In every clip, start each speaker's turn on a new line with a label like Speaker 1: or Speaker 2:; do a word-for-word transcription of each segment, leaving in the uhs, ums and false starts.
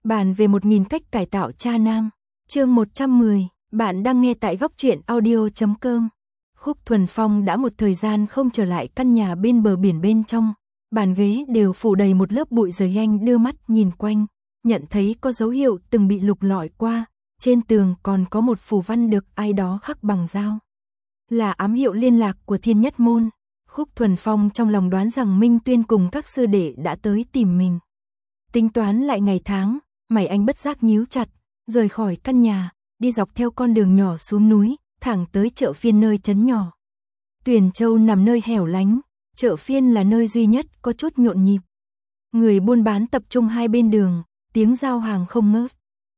Speaker 1: Bàn về một nghìn cách cải tạo cha nam. Chương một trăm mười, bạn đang nghe tại góc truyện audio chấm com. Khúc Thuần Phong đã một thời gian không trở lại căn nhà bên bờ biển bên trong, bàn ghế đều phủ đầy một lớp bụi giấy. Anh đưa mắt nhìn quanh, nhận thấy có dấu hiệu từng bị lục lọi qua, trên tường còn có một phù văn được ai đó khắc bằng dao. Là ám hiệu liên lạc của Thiên Nhất Môn. Khúc Thuần Phong trong lòng đoán rằng Minh Tuyên cùng các sư đệ đã tới tìm mình. Tính toán lại ngày tháng, mày anh bất giác nhíu chặt, rời khỏi căn nhà, đi dọc theo con đường nhỏ xuống núi, thẳng tới chợ phiên nơi trấn nhỏ. Tuyền Châu nằm nơi hẻo lánh, chợ phiên là nơi duy nhất có chút nhộn nhịp. Người buôn bán tập trung hai bên đường, tiếng giao hàng không ngớt.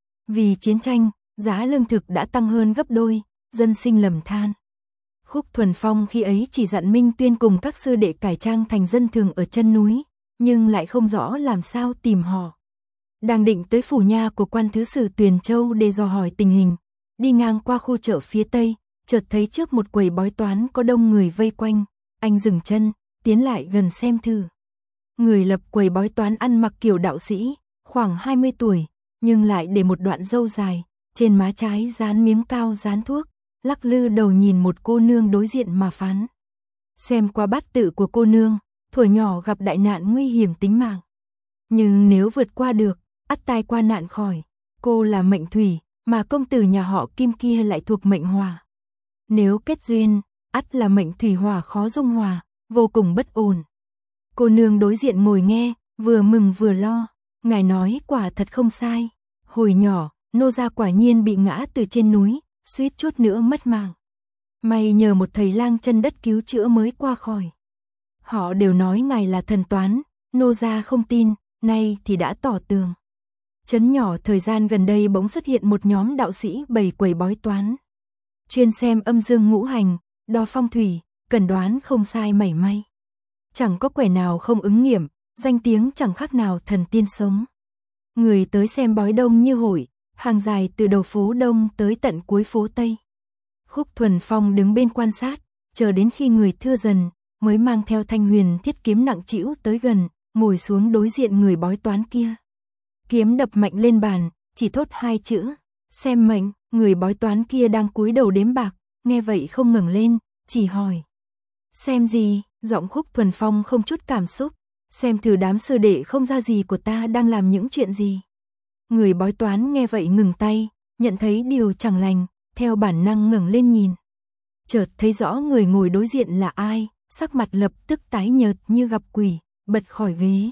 Speaker 1: Vì chiến tranh, giá lương thực đã tăng hơn gấp đôi, dân sinh lầm than. Khúc Thuần Phong khi ấy chỉ dặn Minh Tuyên cùng các sư đệ cải trang thành dân thường ở chân núi, nhưng lại không rõ làm sao tìm họ. Đang định tới phủ nha của quan thứ sử Tuyền Châu để dò hỏi tình hình, đi ngang qua khu chợ phía tây, chợt thấy trước một quầy bói toán có đông người vây quanh, anh dừng chân, tiến lại gần xem thử. Người lập quầy bói toán ăn mặc kiểu đạo sĩ, khoảng hai mươi tuổi, nhưng lại để một đoạn râu dài, trên má trái dán miếng cao dán thuốc, lắc lư đầu nhìn một cô nương đối diện mà phán. Xem qua bát tự của cô nương, thuở nhỏ gặp đại nạn nguy hiểm tính mạng. Nhưng nếu vượt qua được, ắt tai qua nạn khỏi. Cô là mệnh thủy, mà công tử nhà họ Kim kia lại thuộc mệnh hỏa. Nếu kết duyên, ắt là mệnh thủy hỏa khó dung hòa, vô cùng bất ổn. Cô nương đối diện ngồi nghe, vừa mừng vừa lo. Ngài nói quả thật không sai. Hồi nhỏ, nô gia quả nhiên bị ngã từ trên núi, suýt chút nữa mất mạng. May nhờ một thầy lang chân đất cứu chữa mới qua khỏi. Họ đều nói ngài là thần toán, nô gia không tin, nay thì đã tỏ tường. Trấn nhỏ thời gian gần đây bỗng xuất hiện một nhóm đạo sĩ bày quầy bói toán. Chuyên xem âm dương ngũ hành, đo phong thủy, cần đoán không sai mảy may. Chẳng có quẻ nào không ứng nghiệm, danh tiếng chẳng khác nào thần tiên sống. Người tới xem bói đông như hội, hàng dài từ đầu phố đông tới tận cuối phố Tây. Khúc Thuần Phong đứng bên quan sát, chờ đến khi người thưa dần, mới mang theo thanh huyền thiết kiếm nặng trĩu tới gần, ngồi xuống đối diện người bói toán kia. Kiếm đập mạnh lên bàn, chỉ thốt hai chữ, xem mệnh. Người bói toán kia đang cúi đầu đếm bạc, nghe vậy không ngẩng lên, chỉ hỏi. Xem gì? Giọng Khúc Thuần Phong không chút cảm xúc. Xem thử đám sư đệ không ra gì của ta đang làm những chuyện gì. Người bói toán nghe vậy ngừng tay, nhận thấy điều chẳng lành, theo bản năng ngẩng lên nhìn. Chợt thấy rõ người ngồi đối diện là ai, sắc mặt lập tức tái nhợt như gặp quỷ, bật khỏi ghế.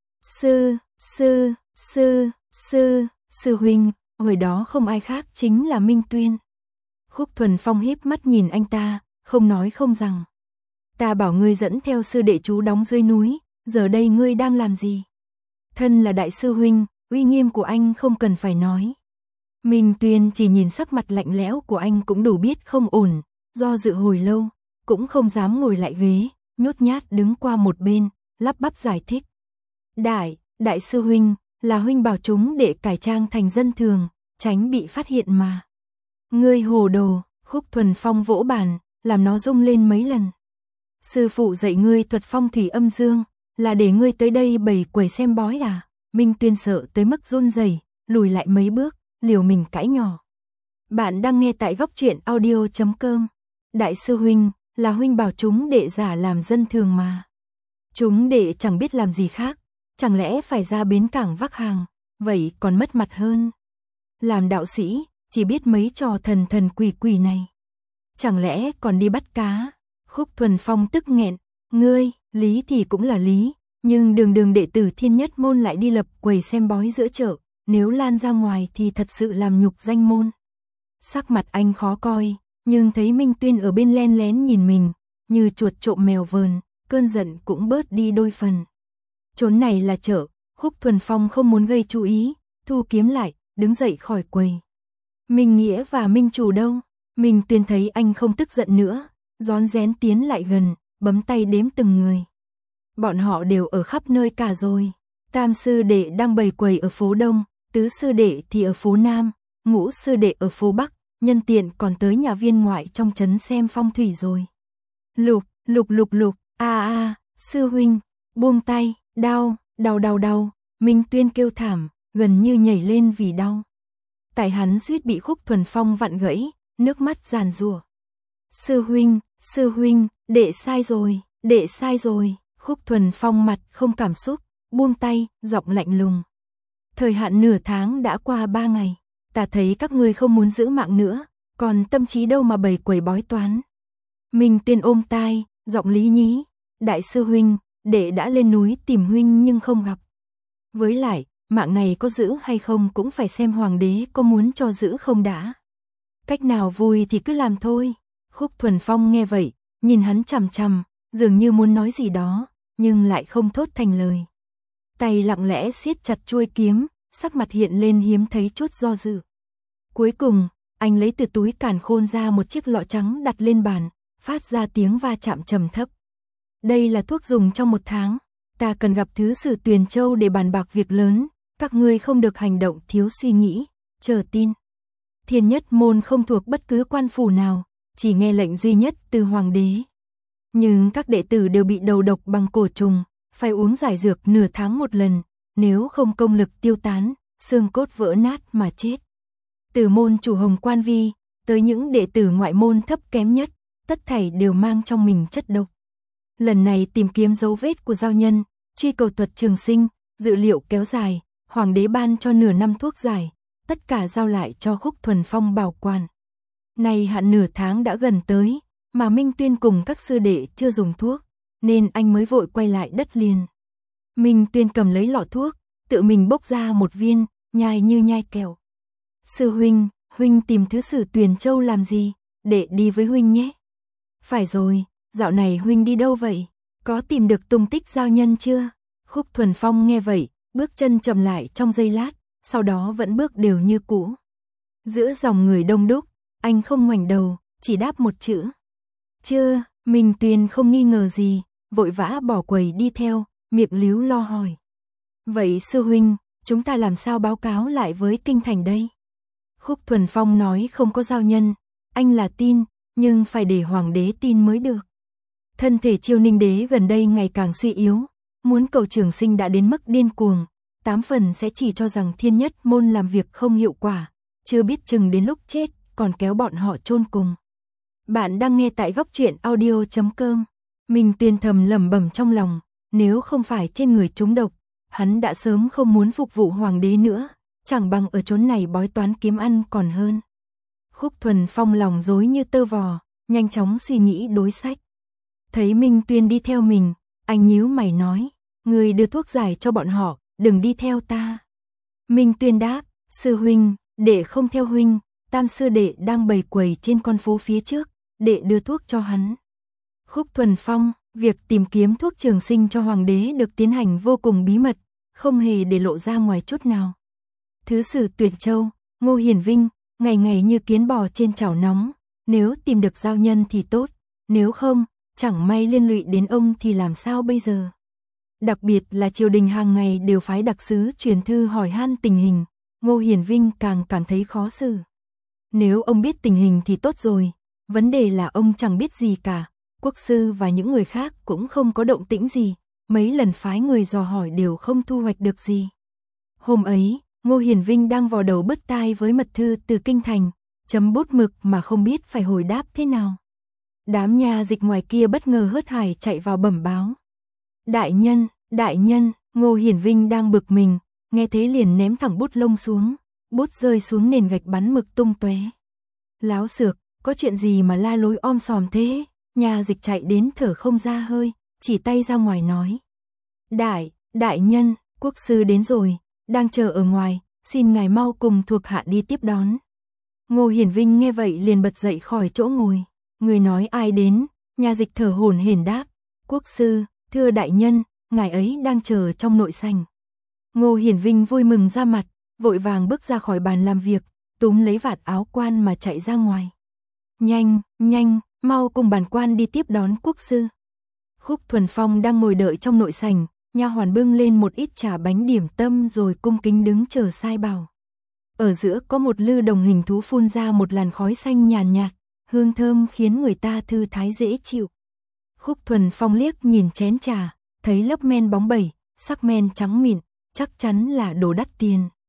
Speaker 1: Sư, sư, sư, sư, sư huynh, người đó không ai khác chính là Minh Tuyên. Khúc Thuần Phong híp mắt nhìn anh ta, không nói không rằng. Ta bảo ngươi dẫn theo sư đệ chú đóng dưới núi, giờ đây ngươi đang làm gì? Thân là đại sư huynh, uy nghiêm của anh không cần phải nói. Minh Tuyên chỉ nhìn sắc mặt lạnh lẽo của anh cũng đủ biết không ổn, do dự hồi lâu, cũng không dám ngồi lại ghế, nhút nhát đứng qua một bên, lắp bắp giải thích. Đại, đại sư huynh, là huynh bảo chúng để cải trang thành dân thường, tránh bị phát hiện mà. Ngươi hồ đồ, Khúc Thuần Phong vỗ bàn, làm nó rung lên mấy lần. Sư phụ dạy ngươi thuật phong thủy âm dương, là để ngươi tới đây bày quầy xem bói à? Minh Tuyên sợ tới mức run rẩy, lùi lại mấy bước, liều mình cãi nhỏ. Bạn đang nghe tại góc truyện audio chấm com. Đại sư huynh, là huynh bảo chúng đệ giả làm dân thường mà. Chúng đệ chẳng biết làm gì khác, chẳng lẽ phải ra bến cảng vác hàng, vậy còn mất mặt hơn. Làm đạo sĩ, chỉ biết mấy trò thần thần quỷ quỷ này. Chẳng lẽ còn đi bắt cá? Khúc Thuần Phong tức nghẹn, ngươi, lý thì cũng là lý, nhưng đường đường đệ tử Thiên Nhất Môn lại đi lập quầy xem bói giữa chợ, nếu lan ra ngoài thì thật sự làm nhục danh môn. Sắc mặt anh khó coi, nhưng thấy Minh Tuyên ở bên len lén nhìn mình, như chuột trộm mèo vờn, cơn giận cũng bớt đi đôi phần. Chốn này là chợ, Khúc Thuần Phong không muốn gây chú ý, thu kiếm lại, đứng dậy khỏi quầy. Minh Nghĩa và Minh Chủ đâu? Minh Tuyên thấy anh không tức giận nữa, rón rén tiến lại gần, bấm tay đếm từng người. Bọn họ đều ở khắp nơi cả rồi. Tam sư đệ đang bày quầy ở phố Đông, tứ sư đệ thì ở phố Nam, ngũ sư đệ ở phố Bắc, nhân tiện còn tới nhà viên ngoại trong trấn xem phong thủy rồi. Lục, lục lục lục, a a, sư huynh, buông tay, đau, đau đau đau, Minh Tuyên kêu thảm, gần như nhảy lên vì đau. Tại hắn suýt bị Khúc Thuần Phong vặn gãy, nước mắt giàn giụa. Sư huynh, sư huynh, đệ sai rồi, đệ sai rồi. Khúc Thuần Phong mặt không cảm xúc, buông tay, giọng lạnh lùng. Thời hạn nửa tháng đã qua ba ngày, ta thấy các ngươi không muốn giữ mạng nữa, còn tâm trí đâu mà bày quầy bói toán. Minh Tuyên ôm tai, giọng lý nhí. Đại sư huynh, đệ đã lên núi tìm huynh nhưng không gặp. Với lại, mạng này có giữ hay không cũng phải xem hoàng đế có muốn cho giữ không đã. Cách nào vui thì cứ làm thôi. Khúc Thuần Phong nghe vậy, nhìn hắn chằm chằm, dường như muốn nói gì đó, nhưng lại không thốt thành lời. Tay lặng lẽ siết chặt chuôi kiếm, sắc mặt hiện lên hiếm thấy chút do dự. Cuối cùng, anh lấy từ túi càn khôn ra một chiếc lọ trắng đặt lên bàn, phát ra tiếng va chạm trầm thấp. Đây là thuốc dùng trong một tháng, ta cần gặp thứ sử Tuyền Châu để bàn bạc việc lớn, các ngươi không được hành động thiếu suy nghĩ, chờ tin. Thiên Nhất Môn không thuộc bất cứ quan phủ nào, chỉ nghe lệnh duy nhất từ hoàng đế. Nhưng các đệ tử đều bị đầu độc bằng cổ trùng, phải uống giải dược nửa tháng một lần, nếu không công lực tiêu tán, xương cốt vỡ nát mà chết. Từ môn chủ Hồng Quan Vi, tới những đệ tử ngoại môn thấp kém nhất, tất thảy đều mang trong mình chất độc. Lần này tìm kiếm dấu vết của giao nhân, truy cầu thuật trường sinh, dự liệu kéo dài, hoàng đế ban cho nửa năm thuốc giải, tất cả giao lại cho Khúc Thuần Phong bảo quản. Nay hạn nửa tháng đã gần tới, mà Minh Tuyên cùng các sư đệ chưa dùng thuốc, nên anh mới vội quay lại đất liền. Minh Tuyên cầm lấy lọ thuốc, tự mình bốc ra một viên, nhai như nhai kẹo. Sư huynh, huynh tìm thứ sử Tuyền Châu làm gì? Đệ đi với huynh nhé. Phải rồi, dạo này huynh đi đâu vậy? Có tìm được tung tích giao nhân chưa? Khúc Thuần Phong nghe vậy, bước chân chậm lại trong giây lát, sau đó vẫn bước đều như cũ. Giữa dòng người đông đúc, anh không ngoảnh đầu, chỉ đáp một chữ. Chưa. Minh Tuyên không nghi ngờ gì, vội vã bỏ quầy đi theo, miệng líu lo hỏi. Vậy sư huynh, chúng ta làm sao báo cáo lại với kinh thành đây? Khúc Thuần Phong nói không có giao nhân, anh là tin, nhưng phải để hoàng đế tin mới được. Thân thể Chiêu Ninh đế gần đây ngày càng suy yếu, muốn cầu trường sinh đã đến mức điên cuồng, tám phần sẽ chỉ cho rằng Thiên Nhất Môn làm việc không hiệu quả, chưa biết chừng đến lúc chết còn kéo bọn họ chôn cùng. Bạn đang nghe tại góc truyện audio chấm com. Minh Tuyên thầm lẩm bẩm trong lòng, nếu không phải trên người trúng độc, hắn đã sớm không muốn phục vụ hoàng đế nữa, chẳng bằng ở chốn này bói toán kiếm ăn còn hơn. Khúc Thuần Phong lòng rối như tơ vò, nhanh chóng suy nghĩ đối sách. Thấy Minh Tuyên đi theo mình, anh nhíu mày nói, người đưa thuốc giải cho bọn họ, đừng đi theo ta. Minh Tuyên đáp, sư huynh, đệ không theo huynh, tam sư đệ đang bày quầy trên con phố phía trước, đệ đưa thuốc cho hắn. Khúc Thuần Phong, việc tìm kiếm thuốc trường sinh cho hoàng đế được tiến hành vô cùng bí mật, không hề để lộ ra ngoài chút nào. Thứ sử Tuyền Châu, Ngô Hiển Vinh, ngày ngày như kiến bò trên chảo nóng, nếu tìm được giao nhân thì tốt, nếu không, chẳng may liên lụy đến ông thì làm sao bây giờ. Đặc biệt là triều đình hàng ngày đều phái đặc sứ truyền thư hỏi han tình hình, Ngô Hiển Vinh càng cảm thấy khó xử. Nếu ông biết tình hình thì tốt rồi, vấn đề là ông chẳng biết gì cả, quốc sư và những người khác cũng không có động tĩnh gì, mấy lần phái người dò hỏi đều không thu hoạch được gì. Hôm ấy, Ngô Hiển Vinh đang vò đầu bứt tai với mật thư từ kinh thành, chấm bút mực mà không biết phải hồi đáp thế nào. Đám nha dịch ngoài kia bất ngờ hớt hải chạy vào bẩm báo. Đại nhân, đại nhân, Ngô Hiển Vinh đang bực mình, nghe thế liền ném thẳng bút lông xuống, bút rơi xuống nền gạch bắn mực tung tóe. Láo xược, có chuyện gì mà la lối om sòm thế? Nha dịch chạy đến thở không ra hơi, chỉ tay ra ngoài nói. Đại, đại nhân, quốc sư đến rồi, đang chờ ở ngoài, xin ngài mau cùng thuộc hạ đi tiếp đón. Ngô Hiển Vinh nghe vậy liền bật dậy khỏi chỗ ngồi. Người nói ai đến? Nha dịch thở hổn hển đáp. Quốc sư, thưa đại nhân, ngài ấy đang chờ trong nội sảnh. Ngô Hiển Vinh vui mừng ra mặt, vội vàng bước ra khỏi bàn làm việc, túm lấy vạt áo quan mà chạy ra ngoài. Nhanh, nhanh, mau cùng bản quan đi tiếp đón quốc sư. Khúc Thuần Phong đang ngồi đợi trong nội sảnh, nha hoàn bưng lên một ít trà bánh điểm tâm rồi cung kính đứng chờ sai bảo. Ở giữa có một lư đồng hình thú phun ra một làn khói xanh nhàn nhạt, hương thơm khiến người ta thư thái dễ chịu. Khúc Thuần Phong liếc nhìn chén trà, thấy lớp men bóng bẩy, sắc men trắng mịn, chắc chắn là đồ đắt tiền.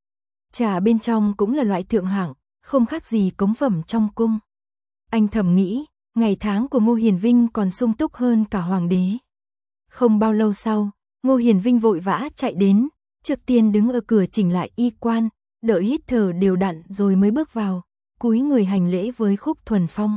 Speaker 1: Trà bên trong cũng là loại thượng hạng, không khác gì cống phẩm trong cung. Anh thầm nghĩ, ngày tháng của Ngô Hiền Vinh còn sung túc hơn cả hoàng đế. Không bao lâu sau, Ngô Hiền Vinh vội vã chạy đến, trước tiên đứng ở cửa chỉnh lại y quan, đợi hít thở đều đặn rồi mới bước vào, cúi người hành lễ với Khúc Thuần Phong.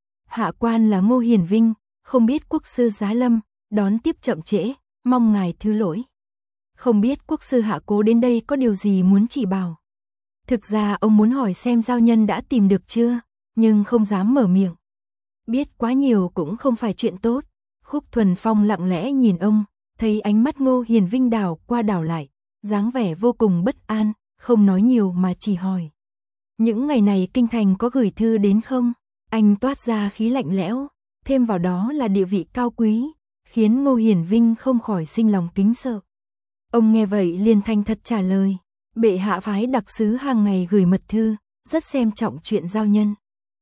Speaker 1: Hạ quan là Ngô Hiền Vinh, không biết quốc sư giá lâm, đón tiếp chậm trễ, mong ngài thứ lỗi. Không biết quốc sư Hạ Cố đến đây có điều gì muốn chỉ bảo. Thực ra ông muốn hỏi xem giao nhân đã tìm được chưa, nhưng không dám mở miệng. Biết quá nhiều cũng không phải chuyện tốt. Khúc Thuần Phong lặng lẽ nhìn ông, thấy ánh mắt Ngô Hiền Vinh đảo qua đảo lại, dáng vẻ vô cùng bất an, không nói nhiều mà chỉ hỏi. Những ngày này kinh thành có gửi thư đến không? Anh toát ra khí lạnh lẽo, thêm vào đó là địa vị cao quý, khiến Ngô Hiền Vinh không khỏi sinh lòng kính sợ. Ông nghe vậy liền thành thật trả lời, bệ hạ phái đặc sứ hàng ngày gửi mật thư, rất xem trọng chuyện giao nhân.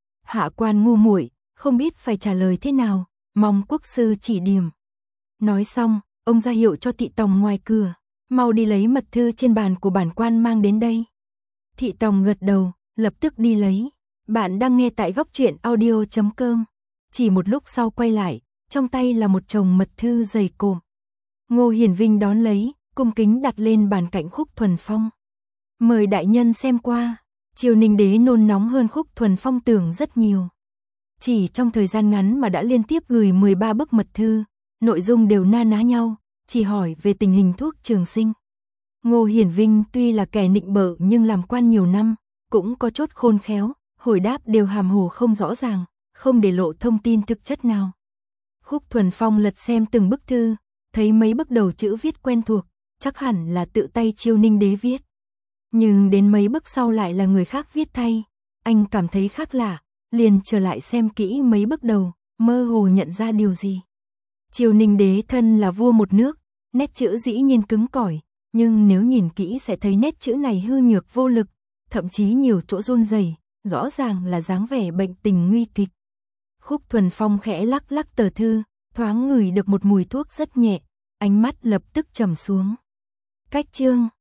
Speaker 1: Hạ quan ngu muội, không biết phải trả lời thế nào, mong quốc sư chỉ điểm. Nói xong, ông ra hiệu cho thị tòng ngoài cửa, mau đi lấy mật thư trên bàn của bản quan mang đến đây. Thị tòng gật đầu, lập tức đi lấy. Bạn đang nghe tại góc truyện audio chấm com. Chỉ một lúc sau quay lại, trong tay là một chồng mật thư dày cộm. Ngô Hiền Vinh đón lấy, cung kính đặt lên bàn cạnh Khúc Thuần Phong. Mời đại nhân xem qua. Triều Ninh đế nôn nóng hơn Khúc Thuần Phong tưởng rất nhiều. Chỉ trong thời gian ngắn mà đã liên tiếp gửi mười ba bức mật thư, nội dung đều na ná nhau, chỉ hỏi về tình hình thuốc trường sinh. Ngô Hiền Vinh tuy là kẻ nịnh bợ nhưng làm quan nhiều năm, cũng có chút khôn khéo, hồi đáp đều hàm hồ không rõ ràng, không để lộ thông tin thực chất nào. Khúc Thuần Phong lật xem từng bức thư, thấy mấy bức đầu chữ viết quen thuộc, chắc hẳn là tự tay Triều Ninh đế viết. Nhưng đến mấy bức sau lại là người khác viết thay, anh cảm thấy khác lạ, liền trở lại xem kỹ mấy bức đầu, mơ hồ nhận ra điều gì. Triều Ninh đế thân là vua một nước, nét chữ dĩ nhiên cứng cỏi, nhưng nếu nhìn kỹ sẽ thấy nét chữ này hư nhược vô lực, thậm chí nhiều chỗ run rẩy, rõ ràng là dáng vẻ bệnh tình nguy kịch. Khúc Thuần Phong khẽ lắc lắc tờ thư, thoáng ngửi được một mùi thuốc rất nhẹ, ánh mắt lập tức trầm xuống. Cách chương